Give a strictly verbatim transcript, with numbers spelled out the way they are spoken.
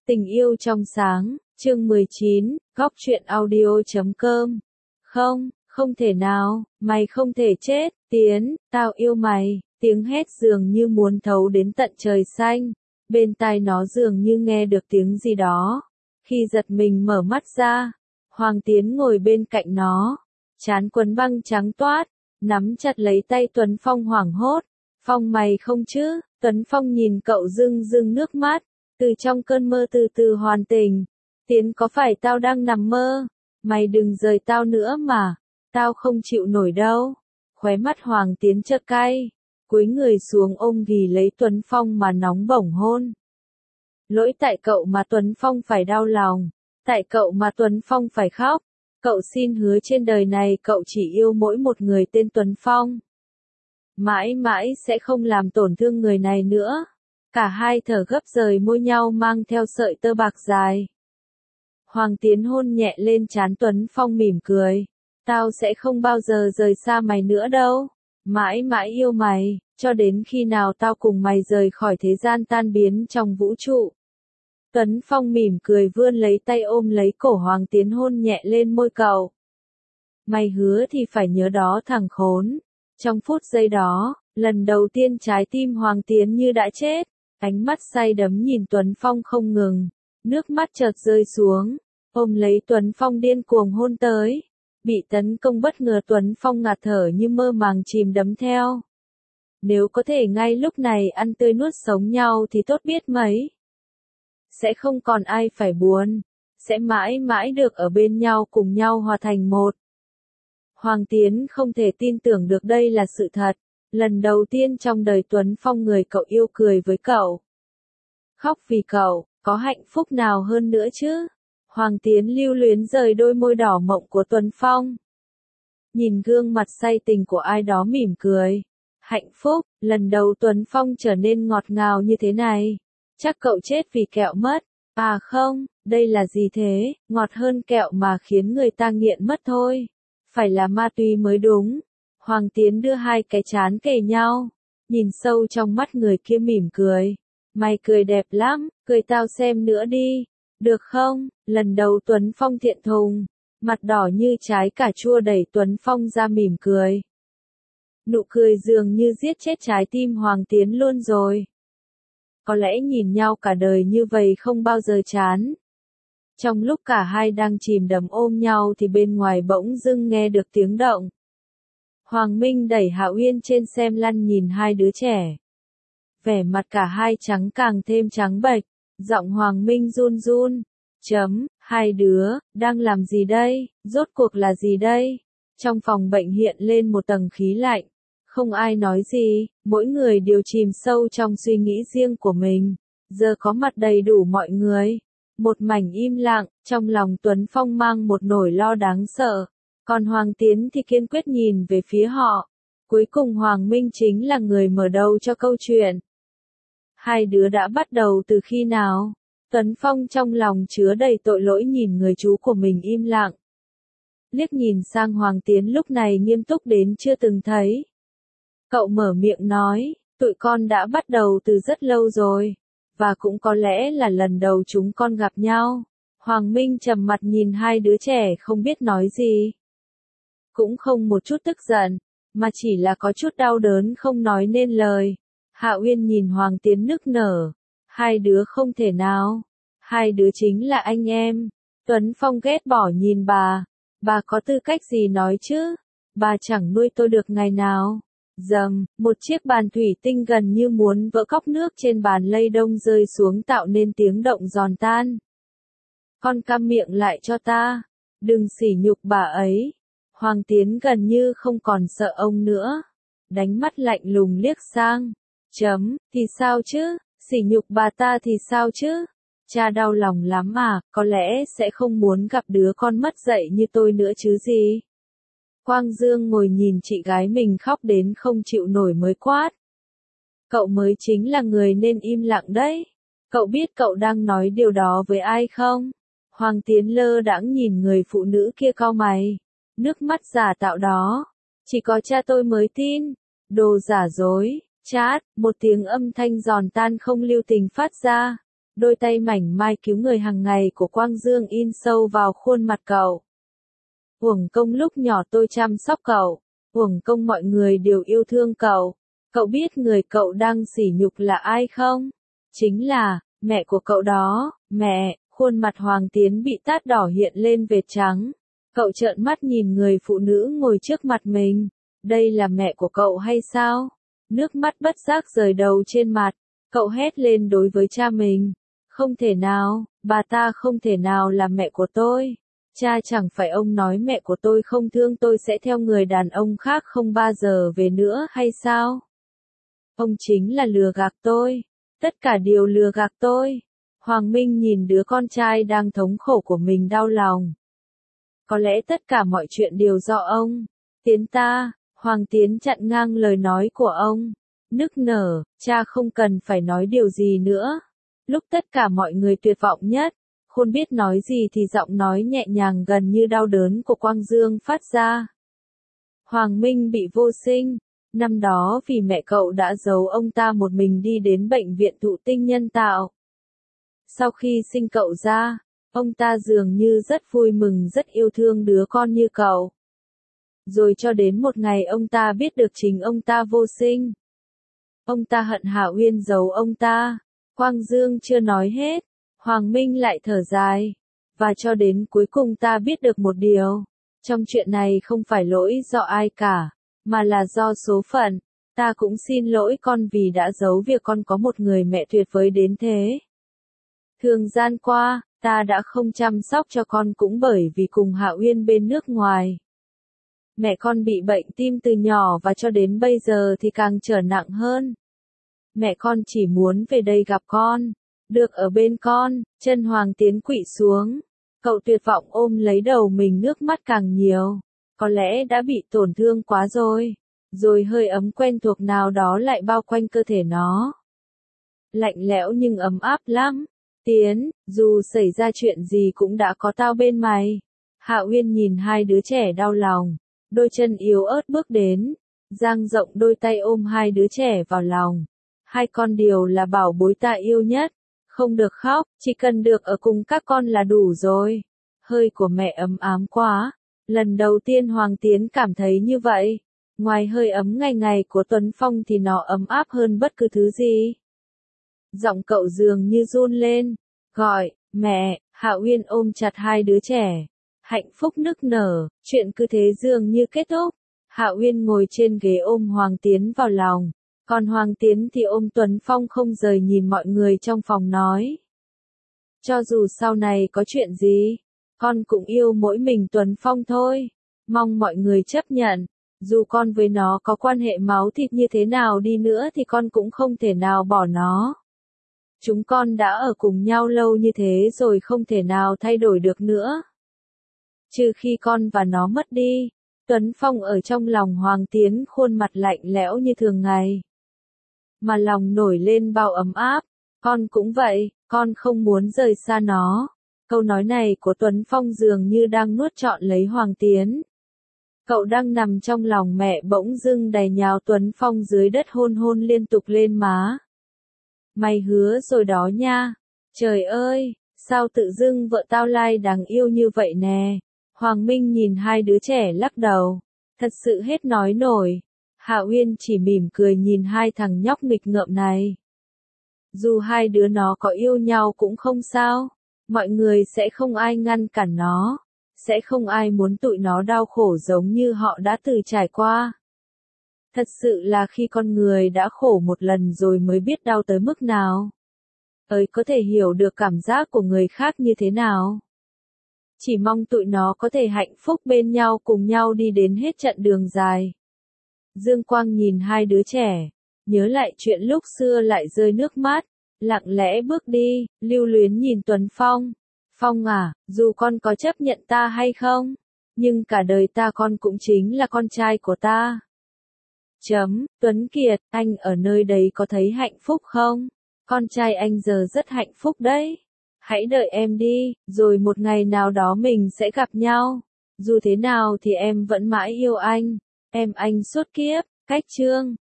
Tình yêu trong sáng, chương mười chín, góc truyện audio chấm com. Không, không thể nào, mày không thể chết, Tiến, tao yêu mày, tiếng hét dường như muốn thấu đến tận trời xanh, bên tai nó dường như nghe được tiếng gì đó. Khi giật mình mở mắt ra, Hoàng Tiến ngồi bên cạnh nó, trán quấn băng trắng toát, nắm chặt lấy tay Tuấn Phong hoảng hốt. Phong mày không chứ? Tuấn Phong nhìn cậu rưng rưng nước mắt, từ trong cơn mơ từ từ hoàn tỉnh. Tiến, có phải tao đang nằm mơ? Mày đừng rời tao nữa mà, tao không chịu nổi đâu. Khóe mắt Hoàng Tiến chợt cay, cúi người xuống ôm ghì lấy Tuấn Phong mà nóng bỏng hôn. Lỗi tại cậu mà Tuấn Phong phải đau lòng, tại cậu mà Tuấn Phong phải khóc. Cậu xin hứa trên đời này cậu chỉ yêu mỗi một người tên Tuấn Phong. Mãi mãi sẽ không làm tổn thương người này nữa. Cả hai thở gấp rời môi nhau mang theo sợi tơ bạc dài. Hoàng Tiến hôn nhẹ lên trán Tuấn Phong mỉm cười. Tao sẽ không bao giờ rời xa mày nữa đâu. Mãi mãi yêu mày, cho đến khi nào tao cùng mày rời khỏi thế gian tan biến trong vũ trụ. Tuấn Phong mỉm cười vươn lấy tay ôm lấy cổ Hoàng Tiến hôn nhẹ lên môi cậu. Mày hứa thì phải nhớ đó thằng khốn. Trong phút giây đó, lần đầu tiên trái tim Hoàng Tiến như đã chết, ánh mắt say đắm nhìn Tuấn Phong không ngừng, nước mắt chợt rơi xuống, ôm lấy Tuấn Phong điên cuồng hôn tới. Bị tấn công bất ngờ Tuấn Phong ngạt thở như mơ màng chìm đắm theo. Nếu có thể ngay lúc này ăn tươi nuốt sống nhau thì tốt biết mấy. Sẽ không còn ai phải buồn, sẽ mãi mãi được ở bên nhau cùng nhau hòa thành một. Hoàng Tiến không thể tin tưởng được đây là sự thật, lần đầu tiên trong đời Tuấn Phong người cậu yêu cười với cậu. Khóc vì cậu, có hạnh phúc nào hơn nữa chứ? Hoàng Tiến lưu luyến rời đôi môi đỏ mộng của Tuấn Phong. Nhìn gương mặt say tình của ai đó mỉm cười. Hạnh phúc, lần đầu Tuấn Phong trở nên ngọt ngào như thế này. Chắc cậu chết vì kẹo mất. À không, đây là gì thế, ngọt hơn kẹo mà khiến người ta nghiện mất thôi. Phải là ma túy mới đúng. Hoàng Tiến đưa hai cái trán kề nhau, nhìn sâu trong mắt người kia mỉm cười. Mày cười đẹp lắm, cười tao xem nữa đi. Được không? Lần đầu Tuấn Phong thiện thùng, mặt đỏ như trái cà chua đẩy Tuấn Phong ra mỉm cười. Nụ cười dường như giết chết trái tim Hoàng Tiến luôn rồi. Có lẽ nhìn nhau cả đời như vậy không bao giờ chán. Trong lúc cả hai đang chìm đắm ôm nhau thì bên ngoài bỗng dưng nghe được tiếng động. Hoàng Minh đẩy Hạ Uyên trên xem lăn nhìn hai đứa trẻ. Vẻ mặt cả hai trắng càng thêm trắng bệch, giọng Hoàng Minh run run. Chấm, hai đứa, đang làm gì đây, rốt cuộc là gì đây? Trong phòng bệnh hiện lên một tầng khí lạnh. Không ai nói gì, mỗi người đều chìm sâu trong suy nghĩ riêng của mình. Giờ có mặt đầy đủ mọi người. Một mảnh im lặng, trong lòng Tuấn Phong mang một nỗi lo đáng sợ. Còn Hoàng Tiến thì kiên quyết nhìn về phía họ. Cuối cùng Hoàng Minh chính là người mở đầu cho câu chuyện. Hai đứa đã bắt đầu từ khi nào? Tuấn Phong trong lòng chứa đầy tội lỗi nhìn người chú của mình im lặng. Liếc nhìn sang Hoàng Tiến lúc này nghiêm túc đến chưa từng thấy. Cậu mở miệng nói, tụi con đã bắt đầu từ rất lâu rồi. Và cũng có lẽ là lần đầu chúng con gặp nhau. Hoàng Minh trầm mặt nhìn hai đứa trẻ không biết nói gì. Cũng không một chút tức giận, mà chỉ là có chút đau đớn không nói nên lời. Hạ Uyên nhìn Hoàng Tiến nức nở. Hai đứa không thể nào. Hai đứa chính là anh em. Tuấn Phong ghét bỏ nhìn bà. Bà có tư cách gì nói chứ? Bà chẳng nuôi tôi được ngày nào. Dầm, một chiếc bàn thủy tinh gần như muốn vỡ cốc nước trên bàn lây đông rơi xuống tạo nên tiếng động giòn tan. Con câm miệng lại cho ta. Đừng sỉ nhục bà ấy. Hoàng Tiến gần như không còn sợ ông nữa. Đánh mắt lạnh lùng liếc sang. Chấm, thì sao chứ? Sỉ nhục bà ta thì sao chứ? Cha đau lòng lắm mà, có lẽ sẽ không muốn gặp đứa con mất dạy như tôi nữa chứ gì. Quang Dương ngồi nhìn chị gái mình khóc đến không chịu nổi mới quát. Cậu mới chính là người nên im lặng đấy. Cậu biết cậu đang nói điều đó với ai không? Hoàng Tiến lơ đãng nhìn người phụ nữ kia cau mày. Nước mắt giả tạo đó. Chỉ có cha tôi mới tin. Đồ giả dối. Chát, một tiếng âm thanh giòn tan không lưu tình phát ra. Đôi tay mảnh mai cứu người hàng ngày của Quang Dương in sâu vào khuôn mặt cậu. Uổng công lúc nhỏ tôi chăm sóc cậu, uổng công mọi người đều yêu thương cậu. Cậu biết người cậu đang sỉ nhục là ai không? Chính là, mẹ của cậu đó, mẹ. Khuôn mặt Hoàng Tiến bị tát đỏ hiện lên vệt trắng. Cậu trợn mắt nhìn người phụ nữ ngồi trước mặt mình. Đây là mẹ của cậu hay sao? Nước mắt bất giác rời đầu trên mặt. Cậu hét lên đối với cha mình. Không thể nào, bà ta không thể nào là mẹ của tôi. Cha, chẳng phải ông nói mẹ của tôi không thương tôi sẽ theo người đàn ông khác không bao giờ về nữa hay sao? Ông chính là lừa gạt tôi. Tất cả đều lừa gạt tôi. Hoàng Minh nhìn đứa con trai đang thống khổ của mình đau lòng. Có lẽ tất cả mọi chuyện đều do ông. Tiến ta, Hoàng Tiến chặn ngang lời nói của ông. Nức nở, cha không cần phải nói điều gì nữa. Lúc tất cả mọi người tuyệt vọng nhất, không biết nói gì thì giọng nói nhẹ nhàng gần như đau đớn của Quang Dương phát ra. Hoàng Minh bị vô sinh. Năm đó vì mẹ cậu đã giấu ông ta một mình đi đến bệnh viện thụ tinh nhân tạo. Sau khi sinh cậu ra, ông ta dường như rất vui mừng rất yêu thương đứa con như cậu. Rồi cho đến một ngày ông ta biết được chính ông ta vô sinh. Ông ta hận Hạ Uyên giấu ông ta. Quang Dương chưa nói hết, Hoàng Minh lại thở dài. Và cho đến cuối cùng ta biết được một điều. Trong chuyện này không phải lỗi do ai cả, mà là do số phận. Ta cũng xin lỗi con vì đã giấu việc con có một người mẹ tuyệt vời đến thế. Thường gian qua, ta đã không chăm sóc cho con cũng bởi vì cùng Hạ Uyên bên nước ngoài. Mẹ con bị bệnh tim từ nhỏ và cho đến bây giờ thì càng trở nặng hơn. Mẹ con chỉ muốn về đây gặp con, được ở bên con. Chân Hoàng Tiến quỵ xuống. Cậu tuyệt vọng ôm lấy đầu mình, nước mắt càng nhiều. Có lẽ đã bị tổn thương quá rồi. Rồi hơi ấm quen thuộc nào đó lại bao quanh cơ thể nó. Lạnh lẽo nhưng ấm áp lắm. Tiến, dù xảy ra chuyện gì cũng đã có tao bên mày. Hạ Uyên nhìn hai đứa trẻ đau lòng. Đôi chân yếu ớt bước đến. Dang rộng đôi tay ôm hai đứa trẻ vào lòng. Hai con đều là bảo bối ta yêu nhất. Không được khóc, chỉ cần được ở cùng các con là đủ rồi. Hơi của mẹ ấm ám quá. Lần đầu tiên Hoàng Tiến cảm thấy như vậy. Ngoài hơi ấm ngày ngày của Tuấn Phong thì nó ấm áp hơn bất cứ thứ gì. Giọng cậu dường như run lên. Gọi, mẹ. Hạ Uyên ôm chặt hai đứa trẻ. Hạnh phúc nức nở, chuyện cứ thế dường như kết thúc. Hạ Uyên ngồi trên ghế ôm Hoàng Tiến vào lòng. Còn Hoàng Tiến thì ôm Tuấn Phong không rời nhìn mọi người trong phòng nói. Cho dù sau này có chuyện gì, con cũng yêu mỗi mình Tuấn Phong thôi. Mong mọi người chấp nhận. Dù con với nó có quan hệ máu thịt như thế nào đi nữa thì con cũng không thể nào bỏ nó. Chúng con đã ở cùng nhau lâu như thế rồi không thể nào thay đổi được nữa. Trừ khi con và nó mất đi. Tuấn Phong ở trong lòng Hoàng Tiến, khuôn mặt lạnh lẽo như thường ngày. Mà lòng nổi lên bao ấm áp. Con cũng vậy, con không muốn rời xa nó. Câu nói này của Tuấn Phong dường như đang nuốt trọn lấy Hoàng Tiến. Cậu đang nằm trong lòng mẹ bỗng dưng đè nhào Tuấn Phong dưới đất hôn hôn liên tục lên má. Mày hứa rồi đó nha. Trời ơi, sao tự dưng vợ tao lai đáng yêu như vậy nè. Hoàng Minh nhìn hai đứa trẻ lắc đầu. Thật sự hết nói nổi. Hạ Uyên chỉ mỉm cười nhìn hai thằng nhóc nghịch ngợm này. Dù hai đứa nó có yêu nhau cũng không sao. Mọi người sẽ không ai ngăn cản nó. Sẽ không ai muốn tụi nó đau khổ giống như họ đã từng trải qua. Thật sự là khi con người đã khổ một lần rồi mới biết đau tới mức nào. Ấy có thể hiểu được cảm giác của người khác như thế nào. Chỉ mong tụi nó có thể hạnh phúc bên nhau cùng nhau đi đến hết trận đường dài. Dương Quang nhìn hai đứa trẻ. Nhớ lại chuyện lúc xưa lại rơi nước mắt. Lặng lẽ bước đi, lưu luyến nhìn Tuấn Phong. Phong à, dù con có chấp nhận ta hay không, nhưng cả đời ta con cũng chính là con trai của ta. Chấm, Tuấn Kiệt, anh ở nơi đấy có thấy hạnh phúc không? Con trai anh giờ rất hạnh phúc đấy. Hãy đợi em đi, rồi một ngày nào đó mình sẽ gặp nhau. Dù thế nào thì em vẫn mãi yêu anh. Em anh suốt kiếp, cách chương.